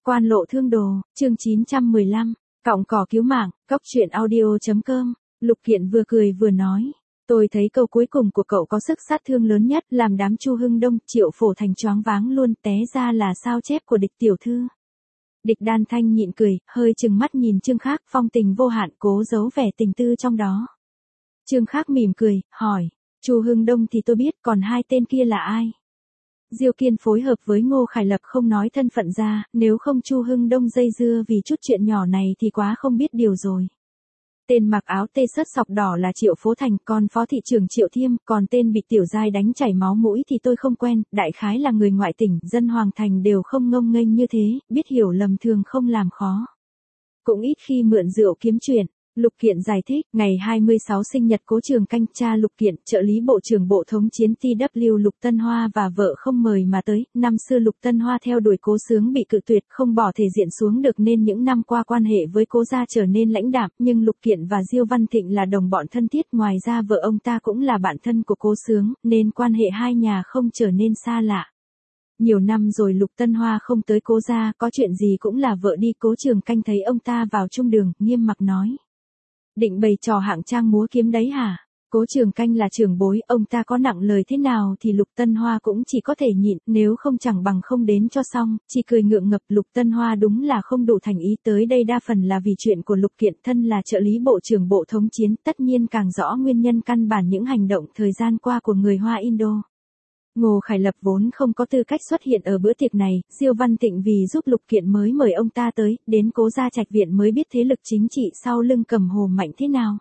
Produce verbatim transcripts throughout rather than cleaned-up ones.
Quan lộ thương đồ, chương chín trăm mười lăm, cọng cỏ cứu mạng, cóc truyện audio.com, Lục Kiện vừa cười vừa nói. Tôi thấy câu cuối cùng của cậu có sức sát thương lớn nhất, làm đám Chu Hưng Đông, Triệu Phổ Thành choáng váng luôn, té ra là sao chép của Địch tiểu thư. Địch Đan Thanh nhịn cười, hơi chừng mắt nhìn Trương Khác, phong tình vô hạn, cố giấu vẻ tình tư trong đó. Trương Khác mỉm cười, hỏi, Chu Hưng Đông thì tôi biết, còn hai tên kia là ai? Diêu Kiên phối hợp với Ngô Khải Lập không nói thân phận ra, nếu không Chu Hưng Đông dây dưa vì chút chuyện nhỏ này thì quá không biết điều rồi. Tên mặc áo tê sớt sọc đỏ là Triệu Phố Thành, còn phó thị trưởng Triệu Thiêm, còn tên bị tiểu giai đánh chảy máu mũi thì tôi không quen, đại khái là người ngoại tỉnh, dân Hoàng Thành đều không ngông nghênh như thế, biết hiểu lầm thường không làm khó. Cũng ít khi mượn rượu kiếm chuyện. Lục Kiện giải thích, ngày hai mươi sáu sinh nhật Cố Trường Canh, cha Lục Kiện, trợ lý Bộ trưởng Bộ Thống chiến T W Lục Tân Hoa và vợ không mời mà tới, năm xưa Lục Tân Hoa theo đuổi Cố Sướng bị cự tuyệt, không bỏ thể diện xuống được nên những năm qua quan hệ với Cố gia trở nên lãnh đạm, nhưng Lục Kiện và Diêu Văn Thịnh là đồng bọn thân thiết, ngoài ra vợ ông ta cũng là bạn thân của Cố Sướng, nên quan hệ hai nhà không trở nên xa lạ. Nhiều năm rồi Lục Tân Hoa không tới Cố gia, có chuyện gì cũng là vợ đi. Cố Trường Canh thấy ông ta vào trung đường, nghiêm mặt nói. Định bày trò hạng trang múa kiếm đấy hả? Cố Trường Canh là trưởng bối, ông ta có nặng lời thế nào thì Lục Tân Hoa cũng chỉ có thể nhịn, nếu không chẳng bằng không đến cho xong, chỉ cười ngượng ngập. Lục Tân Hoa đúng là không đủ thành ý tới đây đa phần là vì chuyện của Lục Kiện, thân là trợ lý Bộ trưởng Bộ Thống chiến, tất nhiên càng rõ nguyên nhân căn bản những hành động thời gian qua của người Hoa Indo. Ngô Khải Lập vốn không có tư cách xuất hiện ở bữa tiệc này, Diêu Văn Thịnh vì giúp Lục Kiện mới mời ông ta tới, đến Cố gia Trạch viện mới biết thế lực chính trị sau lưng Cầm Hồ mạnh thế nào.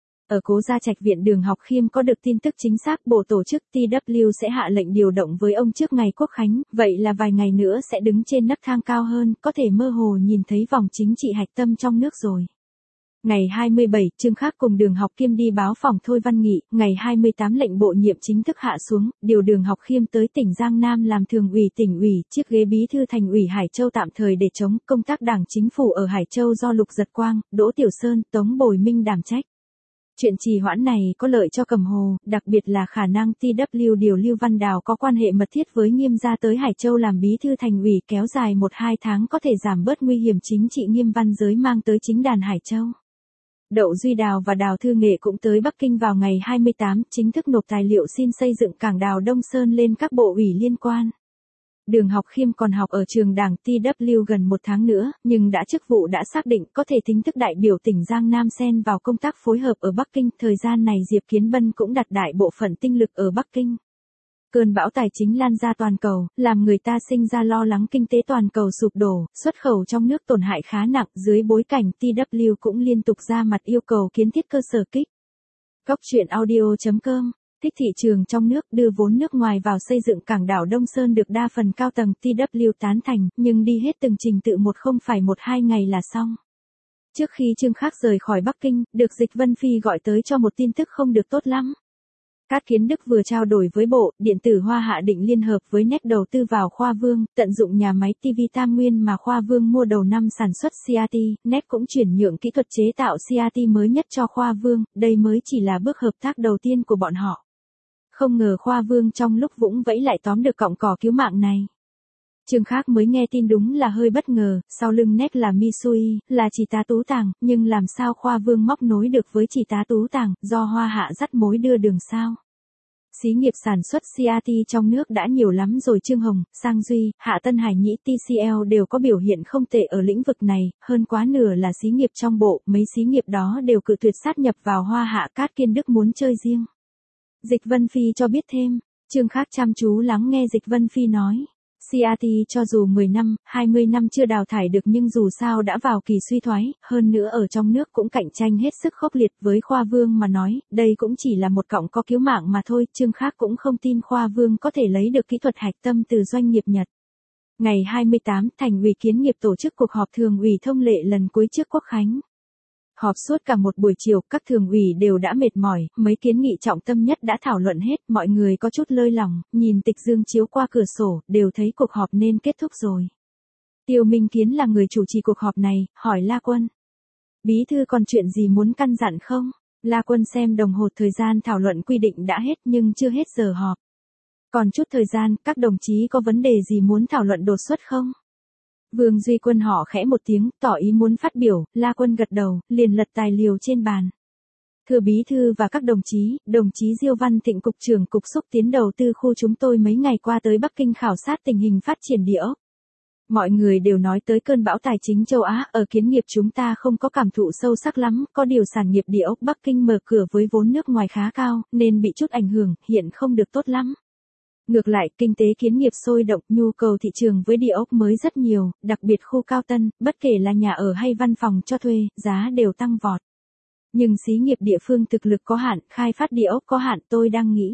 Ở Cố gia Trạch viện Đường Học Khiêm có được tin tức chính xác bộ tổ chức T W sẽ hạ lệnh điều động với ông trước ngày Quốc khánh, vậy là vài ngày nữa sẽ đứng trên nấc thang cao hơn, có thể mơ hồ nhìn thấy vòng chính trị hạch tâm trong nước rồi. Ngày hai mươi bảy, Trương Khác cùng Đường Học Khiêm đi báo phòng Thôi Văn Nghị, ngày hai mươi tám lệnh bổ nhiệm chính thức hạ xuống, điều Đường Học Khiêm tới tỉnh Giang Nam làm thường ủy tỉnh ủy, chiếc ghế bí thư thành ủy Hải Châu tạm thời để chống công tác đảng chính phủ ở Hải Châu do Lục Giật Quang, Đỗ Tiểu Sơn, Tống Bồi Minh đảm trách. Chuyện trì hoãn này có lợi cho Cầm Hồ, đặc biệt là khả năng T W điều Lưu Văn Đào có quan hệ mật thiết với Nghiêm gia tới Hải Châu làm bí thư thành ủy kéo dài một hai tháng có thể giảm bớt nguy hiểm chính trị Nghiêm văn giới mang tới chính đàn Hải Châu. Đậu Duy Đào và Đào Thư Nghệ cũng tới Bắc Kinh vào ngày hai mươi tám, chính thức nộp tài liệu xin xây dựng cảng đào Đông Sơn lên các bộ ủy liên quan. Đường Học Khiêm còn học ở trường đảng T W gần một tháng nữa, nhưng đã chức vụ đã xác định có thể chính thức đại biểu tỉnh Giang Nam xen vào công tác phối hợp ở Bắc Kinh. Thời gian này Diệp Kiến Bân cũng đặt đại bộ phận tinh lực ở Bắc Kinh. Cơn bão tài chính lan ra toàn cầu, làm người ta sinh ra lo lắng kinh tế toàn cầu sụp đổ, xuất khẩu trong nước tổn hại khá nặng, dưới bối cảnh T W cũng liên tục ra mặt yêu cầu kiến thiết cơ sở kích. Cóc truyện audio.com, thích thị trường trong nước, đưa vốn nước ngoài vào xây dựng cảng đảo Đông Sơn được đa phần cao tầng T W tán thành, nhưng đi hết từng trình tự một không phải một hai ngày là xong. Trước khi Trương Khác rời khỏi Bắc Kinh, được Dịch Vân Phi gọi tới cho một tin tức không được tốt lắm. Cát Kiến Đức vừa trao đổi với Bộ Điện tử Hoa hạ định liên hợp với Net đầu tư vào Khoa Vương, tận dụng nhà máy ti vi Tam Nguyên mà Khoa Vương mua đầu năm sản xuất xê rờ tê, Net cũng chuyển nhượng kỹ thuật chế tạo xê rờ tê mới nhất cho Khoa Vương, đây mới chỉ là bước hợp tác đầu tiên của bọn họ. Không ngờ Khoa Vương trong lúc vũng vẫy lại tóm được cọng cỏ cứu mạng này. Trương Khác mới nghe tin đúng là hơi bất ngờ, sau lưng Net là Misui, là Chỉ Tá Tú Tàng, nhưng làm sao Khoa Vương móc nối được với Chỉ Tá Tú Tàng, do Hoa Hạ dắt mối đưa đường sao? Xí nghiệp sản xuất xê rờ tê trong nước đã nhiều lắm rồi, Trương Hồng, Sang Duy, Hạ Tân Hải Nhĩ tê xê lờ đều có biểu hiện không tệ ở lĩnh vực này, hơn quá nửa là xí nghiệp trong bộ, mấy xí nghiệp đó đều cự tuyệt sát nhập vào Hoa Hạ. Cát Kiến Đức muốn chơi riêng. Dịch Vân Phi cho biết thêm, Trương Khác chăm chú lắng nghe Dịch Vân Phi nói. xê rờ tê cho dù mười năm, hai mươi năm chưa đào thải được nhưng dù sao đã vào kỳ suy thoái, hơn nữa ở trong nước cũng cạnh tranh hết sức khốc liệt. Với Khoa Vương mà nói, đây cũng chỉ là một cọng có cứu mạng mà thôi. Trương Khác cũng không tin Khoa Vương có thể lấy được kỹ thuật hạch tâm từ doanh nghiệp Nhật. Ngày hai mươi tám, Thành ủy Kiến nghiệp tổ chức cuộc họp thường ủy thông lệ lần cuối trước Quốc khánh. Họp suốt cả một buổi chiều, các thường ủy đều đã mệt mỏi, mấy kiến nghị trọng tâm nhất đã thảo luận hết, mọi người có chút lơi lỏng, nhìn tịch dương chiếu qua cửa sổ, đều thấy cuộc họp nên kết thúc rồi. Tiêu Minh Kiến là người chủ trì cuộc họp này, hỏi La Quân. Bí thư còn chuyện gì muốn căn dặn không? La Quân xem đồng hồ, thời gian thảo luận quy định đã hết nhưng chưa hết giờ họp. Còn chút thời gian, các đồng chí có vấn đề gì muốn thảo luận đột xuất không? Vương Duy Quân họ khẽ một tiếng, tỏ ý muốn phát biểu, La Quân gật đầu, liền lật tài liệu trên bàn. Thưa bí thư và các đồng chí, đồng chí Diêu Văn Thịnh cục trưởng cục xúc tiến đầu tư khu chúng tôi mấy ngày qua tới Bắc Kinh khảo sát tình hình phát triển địa ốc. Mọi người đều nói tới cơn bão tài chính châu Á, ở kiến nghiệp chúng ta không có cảm thụ sâu sắc lắm, có điều sản nghiệp địa ốc Bắc Kinh mở cửa với vốn nước ngoài khá cao, nên bị chút ảnh hưởng, hiện không được tốt lắm. Ngược lại, kinh tế kiến nghiệp sôi động, nhu cầu thị trường với địa ốc mới rất nhiều, đặc biệt khu cao tân, bất kể là nhà ở hay văn phòng cho thuê, giá đều tăng vọt. Nhưng xí nghiệp địa phương thực lực có hạn, khai phát địa ốc có hạn, tôi đang nghĩ.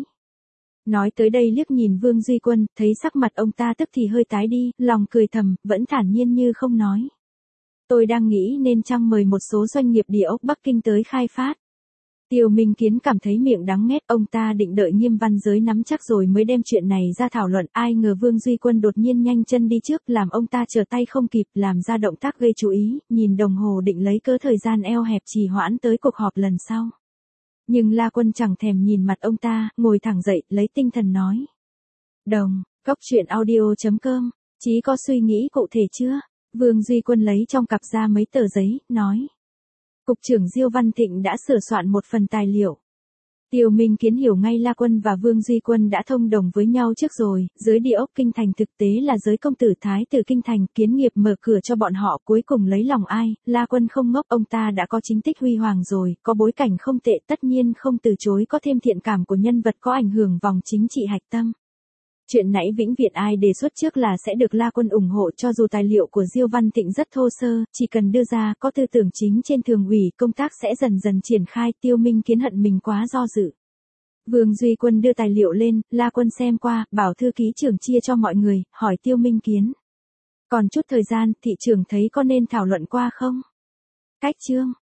Nói tới đây liếc nhìn Vương Duy Quân, thấy sắc mặt ông ta tức thì hơi tái đi, lòng cười thầm, vẫn thản nhiên như không nói. Tôi đang nghĩ nên chăng mời một số doanh nghiệp địa ốc Bắc Kinh tới khai phát. Tiêu Minh Kiến cảm thấy miệng đắng nghét, ông ta định đợi Nghiêm Văn Giới nắm chắc rồi mới đem chuyện này ra thảo luận, ai ngờ Vương Duy Quân đột nhiên nhanh chân đi trước, làm ông ta trở tay không kịp, làm ra động tác gây chú ý, nhìn đồng hồ định lấy cớ thời gian eo hẹp trì hoãn tới cuộc họp lần sau. Nhưng La Quân chẳng thèm nhìn mặt ông ta, ngồi thẳng dậy, lấy tinh thần nói. Đồng, góc chuyện audio chấm com, Chí có suy nghĩ cụ thể chưa? Vương Duy Quân lấy trong cặp ra mấy tờ giấy, nói. Cục trưởng Diêu Văn Thịnh đã sửa soạn một phần tài liệu. Tiêu Minh Kiến hiểu ngay La Quân và Vương Duy Quân đã thông đồng với nhau trước rồi, giới địa ốc kinh thành thực tế là giới công tử thái tử kinh thành, kiến nghiệp mở cửa cho bọn họ cuối cùng lấy lòng ai, La Quân không ngốc, ông ta đã có chính tích huy hoàng rồi, có bối cảnh không tệ, tất nhiên không từ chối có thêm thiện cảm của nhân vật có ảnh hưởng vòng chính trị hạch tâm. Chuyện nãy Vĩnh Việt ai đề xuất trước là sẽ được La Quân ủng hộ cho dù tài liệu của Diêu Văn Thịnh rất thô sơ, chỉ cần đưa ra có tư tưởng chính trên thường ủy công tác sẽ dần dần triển khai. Tiêu Minh Kiến hận mình quá do dự. Vương Duy Quân đưa tài liệu lên, La Quân xem qua, bảo thư ký trưởng chia cho mọi người, hỏi Tiêu Minh Kiến. Còn chút thời gian, thị trưởng thấy có nên thảo luận qua không? Cách chương